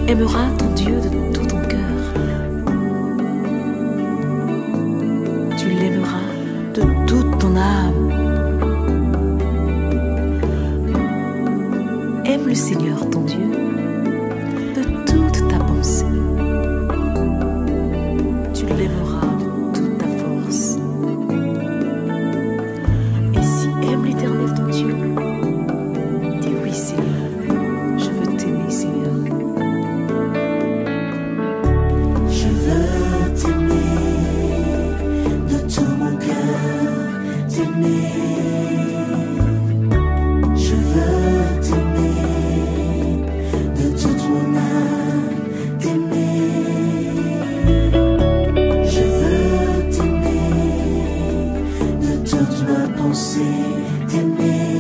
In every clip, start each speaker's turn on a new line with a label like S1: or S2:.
S1: aimeras ton Dieu de tout ton cœur. Tu l'aimeras de toute ton âme. Aime le Seigneur ton Dieu de toute ta pensée. Tu l'aimeras de toute ta force. Et si aime l'Éternel ton Dieu, dis oui Seigneur, je veux t'aimer Seigneur.
S2: Je veux t'aimer de tout mon cœur, t'aimer. Je veux t'aimer de toute mon âme, t'aimer. Je veux t'aimer de toute ma pensée, t'aimer.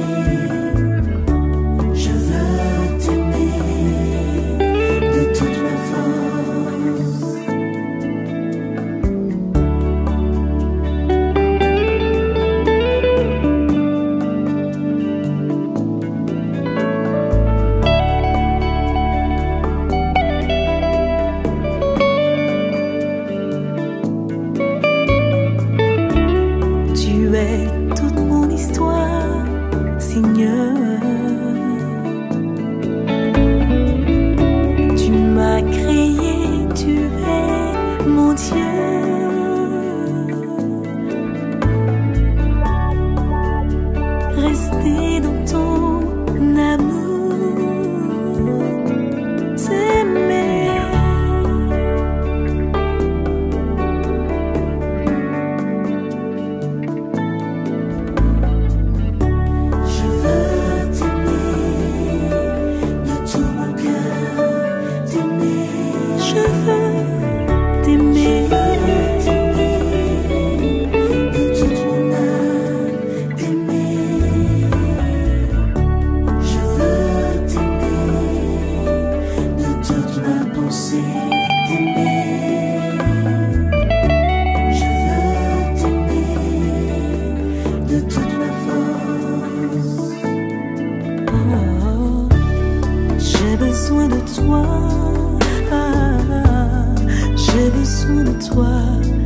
S2: Je veux t'aimer de toute ma force.
S1: Tu es toute mon histoire, Seigneur. Tu m'as créé, tu es mon Dieu. Rester dans ton amour, t'aimer.
S2: Je veux t'aimer de tout mon cœur, t'aimer.
S1: Je veux t'aimer.
S2: De toute mon âme, t'aimer. Je veux t'aimer de toute ma pensée, t'aimer. Je veux t'aimer de toute ma force.
S1: Oh, j'ai besoin de toi. J'ai besoin de toi.